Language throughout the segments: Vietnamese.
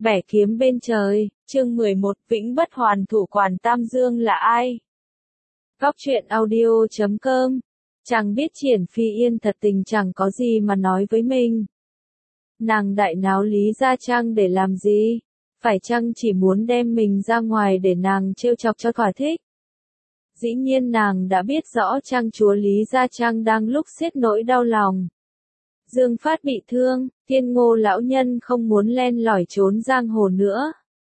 Bẻ kiếm bên trời, chương 11, Vĩnh Bất Hoàn thủ quản Tam Dương là ai? Góc truyện audio.com. Chàng biết Triển Phi Yên thật tình chẳng có gì mà nói với mình. Nàng đại náo Lý Gia Trang để làm gì? Phải chăng chỉ muốn đem mình ra ngoài để nàng trêu chọc cho thỏa thích? Dĩ nhiên nàng đã biết rõ trang chúa Lý Gia Trang đang lúc xiết nỗi đau lòng. Dương Phát bị thương, Thiên Ngô lão nhân không muốn len lỏi trốn giang hồ nữa.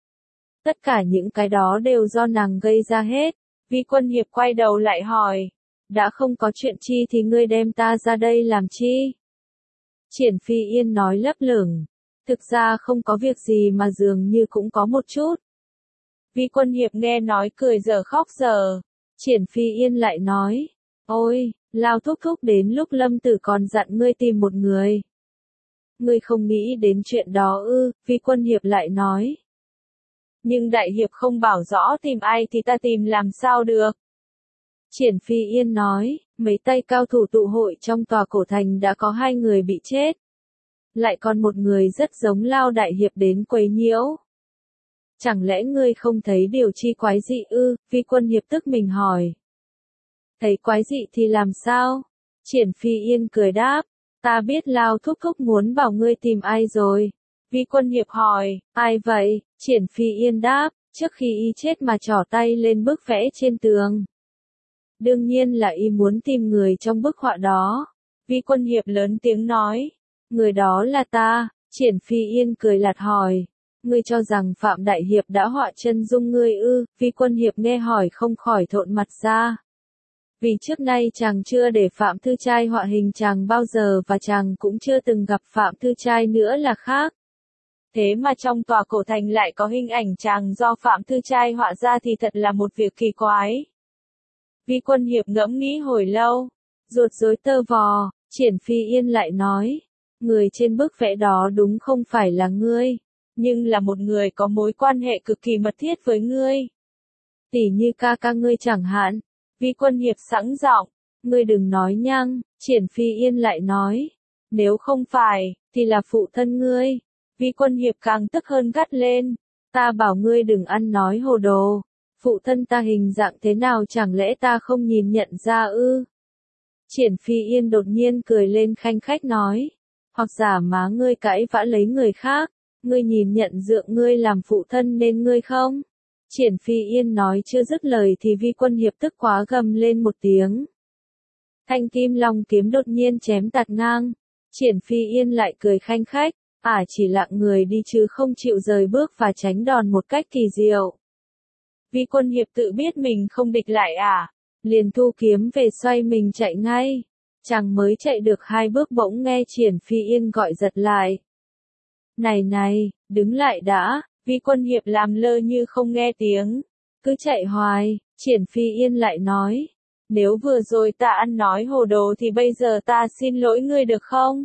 Tất cả những cái đó đều do nàng gây ra hết. Vi Quân Hiệp quay đầu lại hỏi, đã không có chuyện chi thì ngươi đem ta ra đây làm chi? Triển Phi Yên nói lấp lửng, thực ra không có việc gì mà dường như cũng có một chút. Vi Quân Hiệp nghe nói cười giờ khóc giờ. Triển Phi Yên lại nói, ôi, Lao thúc thúc đến lúc Lâm Tử còn dặn ngươi tìm một người. Ngươi không nghĩ đến chuyện đó ư? Vi Quân Hiệp lại nói. Nhưng Đại Hiệp không bảo rõ tìm ai thì ta tìm làm sao được? Triển Phi Yên nói, mấy tay cao thủ tụ hội trong tòa cổ thành đã có 2 người bị chết. Lại còn một người rất giống Lao Đại Hiệp đến quấy nhiễu. Chẳng lẽ ngươi không thấy điều chi quái dị ư? Vi Quân Hiệp tức mình hỏi. Thấy quái dị thì làm sao? Triển Phi Yên cười đáp, ta biết Lao thúc thúc muốn bảo ngươi tìm ai rồi. Vi Quân Hiệp hỏi, ai vậy? Triển Phi Yên đáp, trước khi y chết mà trỏ tay lên bức vẽ trên tường. Đương nhiên là y muốn tìm người trong bức họa đó. Vi Quân Hiệp lớn tiếng nói, người đó là ta. Triển Phi Yên cười lạt hỏi, ngươi cho rằng Phạm Đại Hiệp đã họa chân dung ngươi ư? Vi Quân Hiệp nghe hỏi không khỏi thộn mặt ra. Vì trước nay chàng chưa để Phạm Thư Trai họa hình chàng bao giờ và chàng cũng chưa từng gặp Phạm Thư Trai nữa là khác. Thế mà trong tòa cổ thành lại có hình ảnh chàng do Phạm Thư Trai họa ra thì thật là một việc kỳ quái. Vi Quân Hiệp ngẫm nghĩ hồi lâu, ruột rối tơ vò. Triển Phi Yên lại nói, người trên bức vẽ đó đúng không phải là ngươi, nhưng là một người có mối quan hệ cực kỳ mật thiết với ngươi. Tỉ như ca ca ngươi chẳng hạn. Vi Quân Hiệp sẵn giọng, ngươi đừng nói nhăng. Triển Phi Yên lại nói, nếu không phải, thì là phụ thân ngươi. Vi Quân Hiệp càng tức hơn gắt lên, ta bảo ngươi đừng ăn nói hồ đồ. Phụ thân ta hình dạng thế nào chẳng lẽ ta không nhìn nhận ra ư? Triển Phi Yên đột nhiên cười lên khanh khách nói, hoặc giả má ngươi cãi vã lấy người khác, ngươi nhìn nhận dượng ngươi làm phụ thân nên ngươi không? Triển Phi Yên nói chưa dứt lời thì Vi Quân Hiệp tức quá gầm lên một tiếng. Thanh kim long kiếm đột nhiên chém tạt ngang. Triển Phi Yên lại cười khanh khách, chỉ lặng người đi chứ không chịu rời bước và tránh đòn một cách kỳ diệu. Vi Quân Hiệp tự biết mình không địch lại liền thu kiếm về xoay mình chạy ngay. Chàng mới chạy được 2 bước bỗng nghe Triển Phi Yên gọi giật lại. Này này, đứng lại đã. Vi Quân Hiệp làm lơ như không nghe tiếng, cứ chạy hoài. Triển Phi Yên lại nói, nếu vừa rồi ta ăn nói hồ đồ thì bây giờ ta xin lỗi ngươi được không?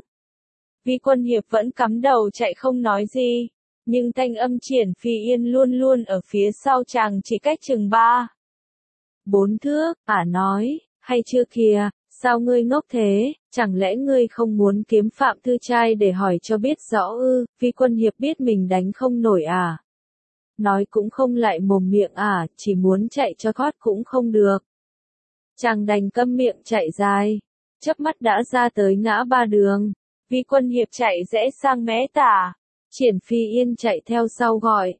Vi Quân Hiệp vẫn cắm đầu chạy không nói gì, nhưng thanh âm Triển Phi Yên luôn luôn ở phía sau chàng chỉ cách chừng 3-4 thước. Nói, hay chưa kìa, sao ngươi ngốc thế, chẳng lẽ ngươi không muốn kiếm Phạm Thư Trai để hỏi cho biết rõ ư? Vi Quân Hiệp biết mình đánh không nổi nói cũng không lại mồm miệng chỉ muốn chạy cho thoát cũng không được. Chàng đành câm miệng chạy dài, chớp mắt đã ra tới ngã ba đường. Vi Quân Hiệp chạy rẽ sang mé tả. Triển Phi Yên chạy theo sau gọi,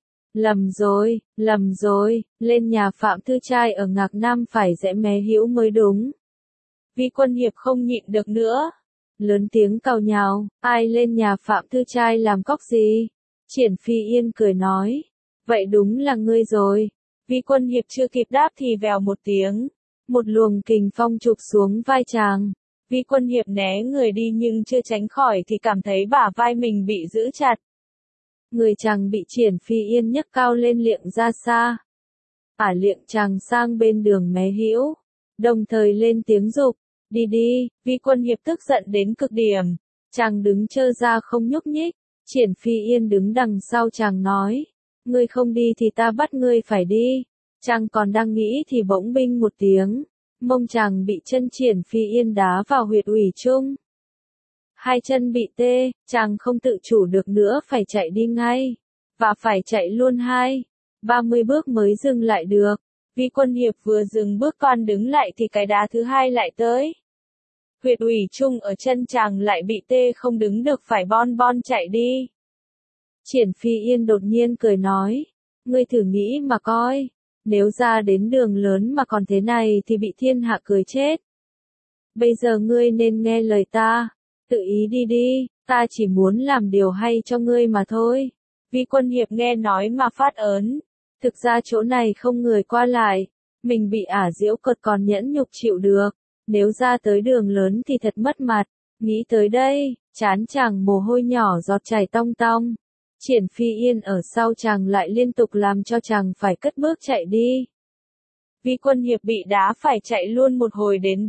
lầm rồi, lên nhà Phạm Thư Trai ở Ngạc Nam phải rẽ mé hữu mới đúng. Vi Quân Hiệp không nhịn được nữa, lớn tiếng càu nhàu, ai lên nhà Phạm Thư Trai làm cóc gì? Triển Phi Yên cười nói, vậy đúng là ngươi rồi. Vi Quân Hiệp chưa kịp đáp thì vèo một tiếng, một luồng kình phong chụp xuống vai chàng. Vi Quân Hiệp né người đi nhưng chưa tránh khỏi thì cảm thấy bả vai mình bị giữ chặt. Người chàng bị Triển Phi Yên nhấc cao lên liệng ra xa. Liệng chàng sang bên đường mé hữu, đồng thời lên tiếng giục, đi đi. Vi Quân Hiệp tức giận đến cực điểm, chàng đứng trơ ra không nhúc nhích. Triển Phi Yên đứng đằng sau chàng nói, ngươi không đi thì ta bắt ngươi phải đi. Chàng còn đang nghĩ thì bỗng binh một tiếng, mông chàng bị chân Triển Phi Yên đá vào huyệt ủy trung. 2 chân bị tê, chàng không tự chủ được nữa phải chạy đi ngay. và phải chạy luôn 30 bước mới dừng lại được. Vi Quân Hiệp vừa dừng bước toan đứng lại thì cái đá thứ hai lại tới. Huyệt ủy trung ở chân chàng lại bị tê không đứng được phải bon bon chạy đi. Triển Phi Yên đột nhiên cười nói, ngươi thử nghĩ mà coi, nếu ra đến đường lớn mà còn thế này thì bị thiên hạ cười chết. Bây giờ ngươi nên nghe lời ta, tự ý đi đi, ta chỉ muốn làm điều hay cho ngươi mà thôi. Vi Quân Hiệp nghe nói mà phát ớn, thực ra chỗ này không người qua lại, mình bị ả giễu cợt còn nhẫn nhục chịu được, nếu ra tới đường lớn thì thật mất mặt. Nghĩ tới đây, trán chàng mồ hôi nhỏ giọt chảy tong tong. Triển Phi Yên ở sau chàng lại liên tục làm cho chàng phải cất bước chạy đi. Vi Quân Hiệp bị đá phải chạy luôn một hồi đến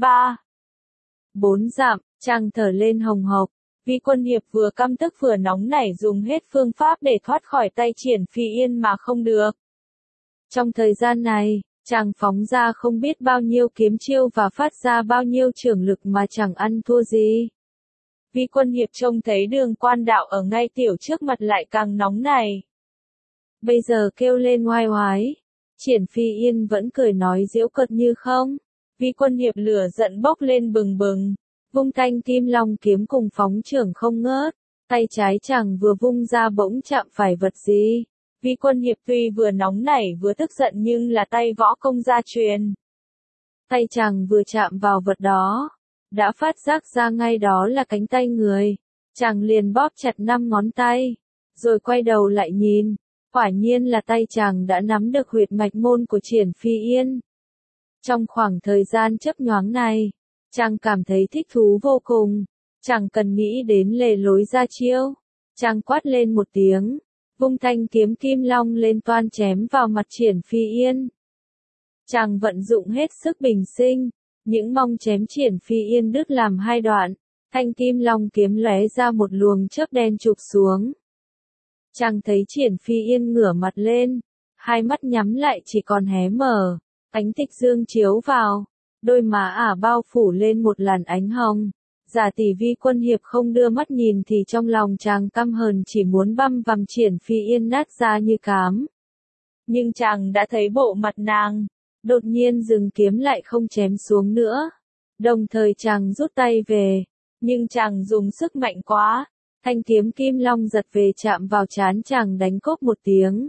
3-4 dặm, chàng thở lên hồng hộc. Vi Quân Hiệp vừa căm tức vừa nóng nảy dùng hết phương pháp để thoát khỏi tay Triển Phi Yên mà không được. Trong thời gian này, chàng phóng ra không biết bao nhiêu kiếm chiêu và phát ra bao nhiêu chưởng lực mà chẳng ăn thua gì. Vi Quân Hiệp trông thấy Đường Quan Đạo ở ngay tiểu trước mặt lại càng nóng này. Bây giờ kêu lên oai oái. Triển Phi Yên vẫn cười nói giễu cợt như không. Vi Quân Hiệp lửa giận bốc lên bừng bừng, vung thanh kim long kiếm cùng phóng chưởng không ngớt. Tay trái chàng vừa vung ra bỗng chạm phải vật gì. Vi Quân Hiệp tuy vừa nóng nảy vừa tức giận nhưng là tay võ công gia truyền. Tay chàng vừa chạm vào vật đó, đã phát giác ra ngay đó là cánh tay người. Chàng liền bóp chặt 5 ngón tay, rồi quay đầu lại nhìn. Quả nhiên là tay chàng đã nắm được huyệt mạch môn của Triển Phi Yên. Trong khoảng thời gian chớp nhoáng này, chàng cảm thấy thích thú vô cùng. Chàng cần nghĩ đến lề lối ra chiêu. Chàng quát lên một tiếng, vung thanh kiếm kim long lên toan chém vào mặt Triển Phi Yên. Chàng vận dụng hết sức bình sinh, những mong chém Triển Phi Yên đứt làm 2 đoạn, thanh kim long kiếm lóe ra một luồng chớp đen chụp xuống. Chàng thấy Triển Phi Yên ngửa mặt lên, 2 mắt nhắm lại chỉ còn hé mở, ánh tịch dương chiếu vào, đôi má ả bao phủ lên một làn ánh hồng. Giả tỷ Vi Quân Hiệp không đưa mắt nhìn thì trong lòng chàng căm hờn chỉ muốn băm vằm Triển Phi Yên nát ra như cám. Nhưng chàng đã thấy bộ mặt nàng, đột nhiên dừng kiếm lại không chém xuống nữa. Đồng thời chàng rút tay về, nhưng chàng dùng sức mạnh quá, thanh kiếm kim long giật về chạm vào trán chàng đánh cốp một tiếng.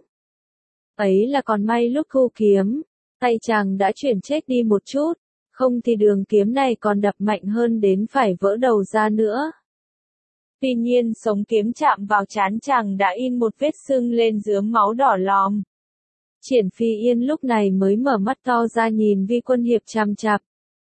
Ấy là còn may lúc thu kiếm, tay chàng đã chuyển chết đi một chút. Không thì đường kiếm này còn đập mạnh hơn đến phải vỡ đầu ra nữa. Tuy nhiên sống kiếm chạm vào trán chàng đã in một vết sưng lên dướm máu đỏ lòm. Triển Phi Yên lúc này mới mở mắt to ra nhìn Vi Quân Hiệp chằm chằm.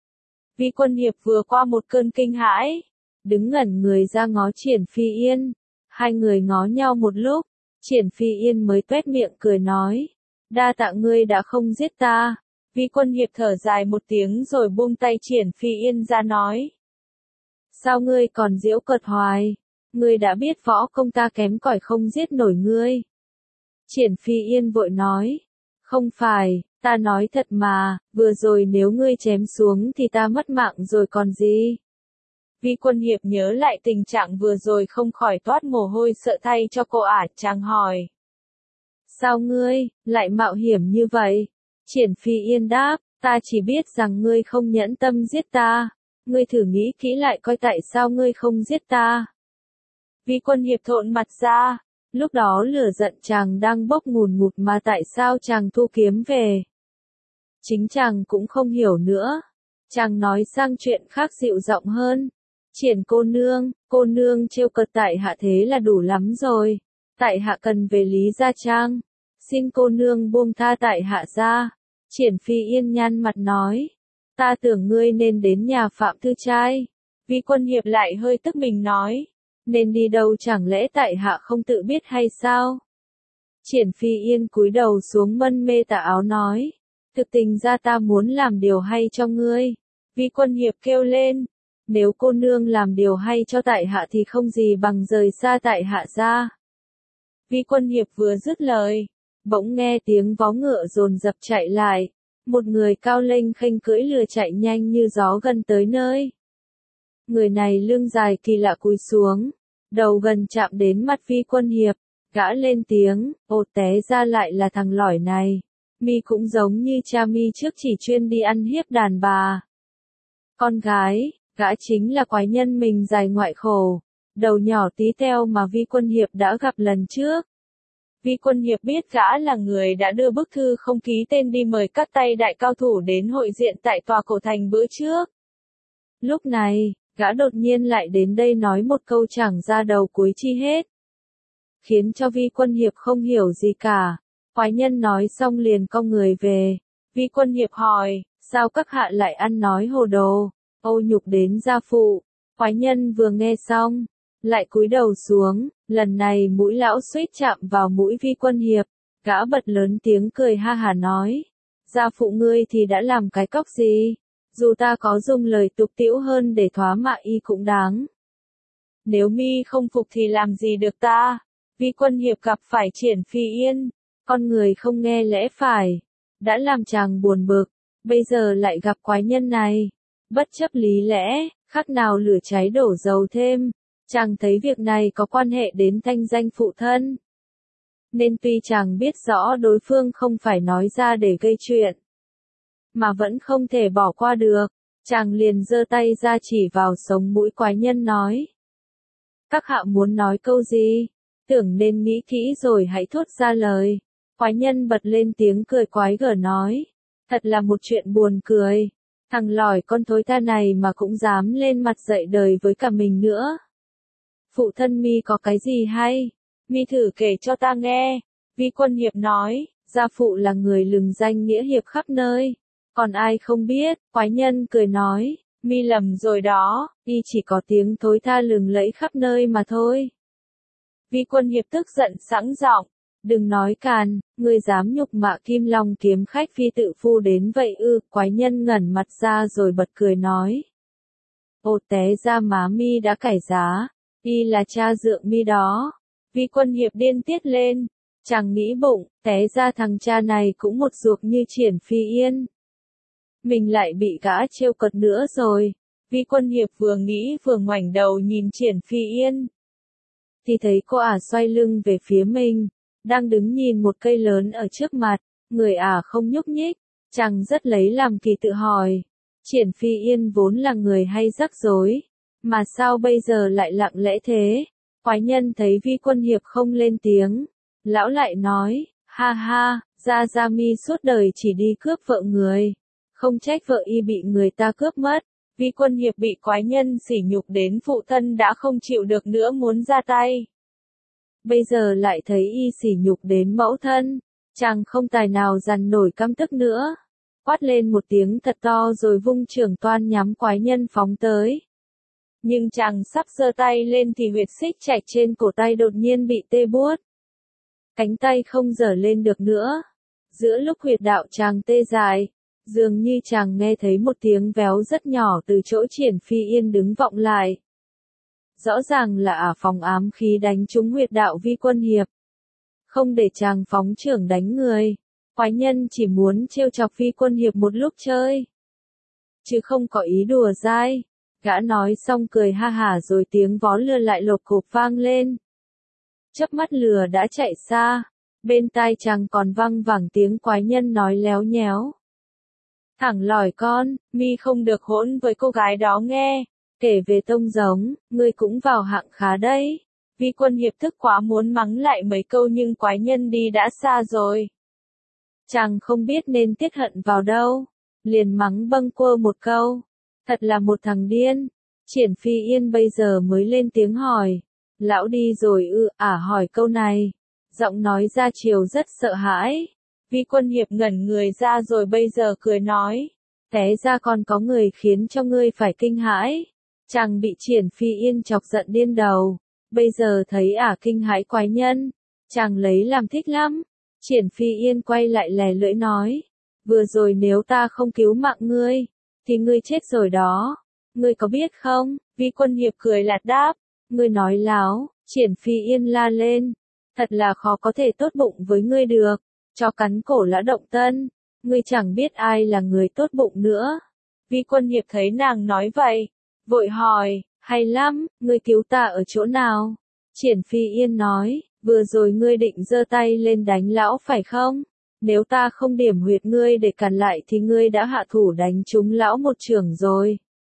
Vi Quân Hiệp vừa qua một cơn kinh hãi, đứng ngẩn người ra ngó Triển Phi Yên. 2 người ngó nhau một lúc, Triển Phi Yên mới tuét miệng cười nói, đa tạ ngươi đã không giết ta. Vi Quân Hiệp thở dài một tiếng rồi buông tay Triển Phi Yên ra nói. Sao ngươi còn giễu cợt hoài? Ngươi đã biết võ công ta kém cỏi không giết nổi ngươi. Triển Phi Yên vội nói. Không phải, ta nói thật mà, vừa rồi nếu ngươi chém xuống thì ta mất mạng rồi còn gì. Vi Quân Hiệp nhớ lại tình trạng vừa rồi không khỏi toát mồ hôi sợ thay cho cô ả, chàng hỏi. Sao ngươi, lại mạo hiểm như vậy? Triển Phi Yên đáp, ta chỉ biết rằng ngươi không nhẫn tâm giết ta. Ngươi thử nghĩ kỹ lại coi tại sao ngươi không giết ta. Vi Quân Hiệp thộn mặt ra, lúc đó lửa giận chàng đang bốc ngùn ngụt mà tại sao chàng thu kiếm về. Chính chàng cũng không hiểu nữa. Chàng nói sang chuyện khác dịu giọng hơn. Triển cô nương trêu cợt tại hạ thế là đủ lắm rồi. Tại hạ cần về Lý Gia Trang. Xin cô nương buông tha tại hạ ra. Triển Phi Yên nhăn mặt nói. Ta tưởng ngươi nên đến nhà Phạm Thư Trai. Vi Quân Hiệp lại hơi tức mình nói. Nên đi đâu chẳng lẽ tại hạ không tự biết hay sao? Triển Phi Yên cúi đầu xuống mân mê tà áo nói. Thực tình ra ta muốn làm điều hay cho ngươi. Vi Quân Hiệp kêu lên. Nếu cô nương làm điều hay cho tại hạ thì không gì bằng rời xa tại hạ ra. Vi Quân Hiệp vừa dứt lời, bỗng nghe tiếng vó ngựa dồn dập chạy lại. Một người cao lênh khênh cưỡi lừa chạy nhanh như gió gần tới nơi. Người này lưng dài kỳ lạ cúi xuống, đầu gần chạm đến mặt Vi Quân Hiệp. Gã lên tiếng, ồ té ra lại là thằng lỏi này. Mi cũng giống như cha mi trước chỉ chuyên đi ăn hiếp đàn bà. Con gái, gã chính là quái nhân mình dài ngoại khổ, đầu nhỏ tí teo mà Vi Quân Hiệp đã gặp lần trước. Vi Quân Hiệp biết gã là người đã đưa bức thư không ký tên đi mời các tay đại cao thủ đến hội diện tại tòa cổ thành bữa trước. Lúc này, gã đột nhiên lại đến đây nói một câu chẳng ra đầu cuối chi hết, khiến cho Vi Quân Hiệp không hiểu gì cả. Quái nhân nói xong liền cong người về. Vi Quân Hiệp hỏi, sao các hạ lại ăn nói hồ đồ, ô nhục đến gia phụ. Quái nhân vừa nghe xong, lại cúi đầu xuống, lần này mũi lão suýt chạm vào mũi Vi Quân Hiệp. Gã bật lớn tiếng cười ha hả nói, gia phụ ngươi thì đã làm cái cóc gì, dù ta có dùng lời tục tĩu hơn để thóa mạ y cũng đáng. Nếu mi không phục thì làm gì được ta. Vi Quân Hiệp gặp phải Triển Phi Yên, con người không nghe lẽ phải, đã làm chàng buồn bực, bây giờ lại gặp quái nhân này, bất chấp lý lẽ, khác nào lửa cháy đổ dầu thêm, chàng thấy việc này có quan hệ đến thanh danh phụ thân. Nên tuy chàng biết rõ đối phương không phải nói ra để gây chuyện, mà vẫn không thể bỏ qua được, chàng liền giơ tay ra chỉ vào sống mũi quái nhân nói. Các hạ muốn nói câu gì? Tưởng nên nghĩ kỹ rồi hãy thốt ra lời. Quái nhân bật lên tiếng cười quái gở nói. Thật là một chuyện buồn cười. Thằng lỏi con thối tha này mà cũng dám lên mặt dạy đời với cả mình nữa. Phụ thân mi có cái gì hay? Mi thử kể cho ta nghe. Vi Quân Hiệp nói, gia phụ là người lừng danh nghĩa hiệp khắp nơi. Còn ai không biết? Quái nhân cười nói, mi lầm rồi đó, y chỉ có tiếng thối tha lừng lẫy khắp nơi mà thôi. Vi Quân Hiệp tức giận sẵn giọng, đừng nói càn, ngươi dám nhục mạ Kim Long kiếm khách phi tự phu đến vậy ư? Quái nhân ngẩn mặt ra rồi bật cười nói. Ồ té ra má mi đã cải giá, y là cha dượng mi đó. Vi Quân Hiệp điên tiết lên, chàng nghĩ bụng, té ra thằng cha này cũng một ruột như Triển Phi Yên. Mình lại bị gã trêu cợt nữa rồi. Vi Quân Hiệp vừa nghĩ vừa ngoảnh đầu nhìn Triển Phi Yên, thì thấy cô ả xoay lưng về phía mình, đang đứng nhìn một cây lớn ở trước mặt, người ả không nhúc nhích, chàng rất lấy làm kỳ tự hỏi. Triển Phi Yên vốn là người hay rắc rối, mà sao bây giờ lại lặng lẽ thế? Quái nhân thấy Vi Quân Hiệp không lên tiếng, lão lại nói, ha ha, Gia mi suốt đời chỉ đi cướp vợ người, không trách vợ y bị người ta cướp mất. Vi Quân Hiệp bị quái nhân sỉ nhục đến phụ thân đã không chịu được nữa muốn ra tay. Bây giờ lại thấy y sỉ nhục đến mẫu thân, chàng không tài nào dằn nổi căm tức nữa. Quát lên một tiếng thật to rồi vung chưởng toan nhắm quái nhân phóng tới. Nhưng chàng sắp giơ tay lên thì huyệt xích chạch trên cổ tay đột nhiên bị tê buốt. Cánh tay không giở lên được nữa. Giữa lúc huyệt đạo chàng tê dại, dường như chàng nghe thấy một tiếng véo rất nhỏ từ chỗ Triển Phi Yên đứng vọng lại. Rõ ràng là ả phòng ám khí đánh trúng huyệt đạo Vi Quân Hiệp. Không để chàng phóng chưởng đánh người, quái nhân chỉ muốn trêu chọc Vi Quân Hiệp một lúc chơi, chứ không có ý đùa dai. Gã nói xong cười ha hả rồi tiếng vó lừa lại lộp cộp vang lên. Chớp mắt lừa đã chạy xa, bên tai chàng còn văng vẳng tiếng quái nhân nói léo nhéo. Thẳng lỏi con, mi không được hỗn với cô gái đó nghe, kể về tông giống, ngươi cũng vào hạng khá đấy. Vi Quân Hiệp thức quá muốn mắng lại mấy câu nhưng quái nhân đi đã xa rồi. Chàng không biết nên tiết hận vào đâu, liền mắng bâng quơ một câu. Thật là một thằng điên. Triển Phi Yên bây giờ mới lên tiếng hỏi. Lão đi rồi ư? Hỏi câu này. Giọng nói ra chiều rất sợ hãi. Vi Quân Hiệp ngẩn người ra rồi bây giờ cười nói. Té ra còn có người khiến cho ngươi phải kinh hãi. Chàng bị Triển Phi Yên chọc giận điên đầu. Bây giờ thấy kinh hãi quái nhân. Chàng lấy làm thích lắm. Triển Phi Yên quay lại lè lưỡi nói. Vừa rồi nếu ta không cứu mạng ngươi, thì ngươi chết rồi đó. Ngươi có biết không? Vi Quân Hiệp cười lạt đáp. Ngươi nói láo. Triển Phi Yên la lên. Thật là khó có thể tốt bụng với ngươi được. Cho cắn cổ lã động tân. Ngươi chẳng biết ai là người tốt bụng nữa. Vi Quân Hiệp thấy nàng nói vậy, vội hỏi, hay lắm, ngươi cứu ta ở chỗ nào? Triển Phi Yên nói, Vừa rồi ngươi định giơ tay lên đánh lão phải không? Nếu ta không điểm huyệt ngươi để cản lại thì ngươi đã hạ thủ đánh trúng lão một chưởng rồi.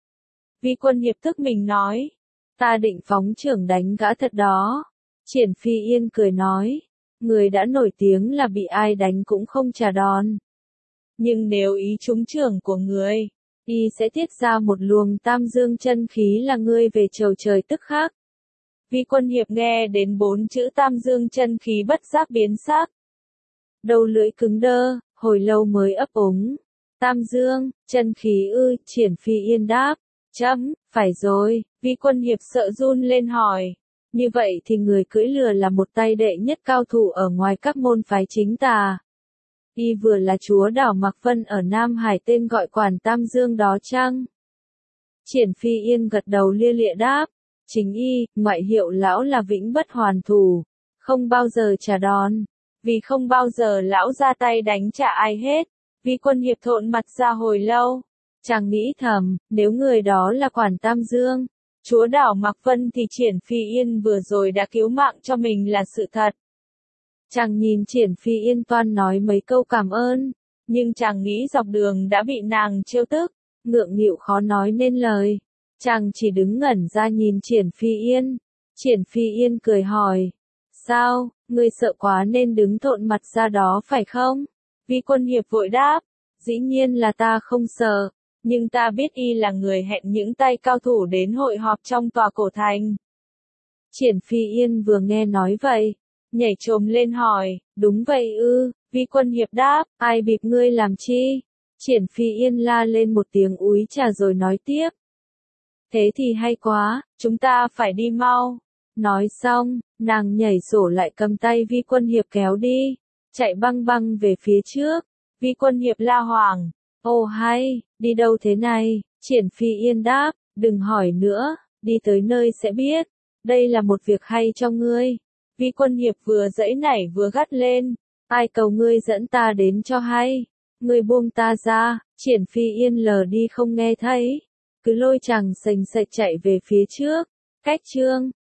Vi Quân Hiệp tức mình nói. Ta định phóng chưởng đánh gã thật đó. Triển Phi Yên cười nói. Người đã nổi tiếng là bị ai đánh cũng không trả đòn. Nhưng nếu ý trúng chưởng của người, y sẽ tiết ra một luồng tam dương chân khí là ngươi về chầu trời tức khắc. Vi Quân Hiệp nghe đến 4 chữ tam dương chân khí bất giác biến sắc. Đầu lưỡi cứng đơ, hồi lâu mới ấp úng. Tam dương, chân khí ư, Triển Phi Yên đáp. Chấm, phải rồi, Vi Quân Hiệp sợ run lên hỏi. Như vậy thì người cưỡi lừa là một tay đệ nhất cao thủ ở ngoài các môn phái chính tà. Y vừa là chúa đảo Mạc Vân ở Nam Hải tên gọi Quản Tam Dương đó chăng? Triển Phi Yên gật đầu lia lịa đáp. Chính y, ngoại hiệu lão là Vĩnh Bất Hoàn Thủ, không bao giờ trả đòn. Vì không bao giờ lão ra tay đánh trả ai hết. Vi Quân Hiệp thộn mặt ra hồi lâu. Chàng nghĩ thầm, nếu người đó là Quản Tam Dương, chúa đảo Mạc Vân thì Triển Phi Yên vừa rồi đã cứu mạng cho mình là sự thật. Chàng nhìn Triển Phi Yên toan nói mấy câu cảm ơn, nhưng chàng nghĩ dọc đường đã bị nàng trêu tức, ngượng nghịu khó nói nên lời. Chàng chỉ đứng ngẩn ra nhìn Triển Phi Yên. Triển Phi Yên cười hỏi. Sao, ngươi sợ quá nên đứng thộn mặt ra đó phải không? Vi Quân Hiệp vội đáp. Dĩ nhiên là ta không sợ, nhưng ta biết y là người hẹn những tay cao thủ đến hội họp trong tòa cổ thành. Triển Phi Yên vừa nghe nói vậy, nhảy chồm lên hỏi, đúng vậy ư? Vi Quân Hiệp đáp, ai bịp ngươi làm chi? Triển Phi Yên la lên một tiếng úi trà rồi nói tiếp. Thế thì hay quá, chúng ta phải đi mau. Nói xong, nàng nhảy sổ lại cầm tay Vi Quân Hiệp kéo đi, chạy băng băng về phía trước. Vi Quân Hiệp la hoảng, ồ hay, đi đâu thế này? Triển Phi Yên đáp, đừng hỏi nữa, đi tới nơi sẽ biết, đây là một việc hay cho ngươi. Vi Quân Hiệp vừa giãy nảy vừa gắt lên, ai cầu ngươi dẫn ta đến cho hay, ngươi buông ta ra. Triển Phi Yên lờ đi không nghe thấy, cứ lôi chàng sành sạch chạy về phía trước. Cách chương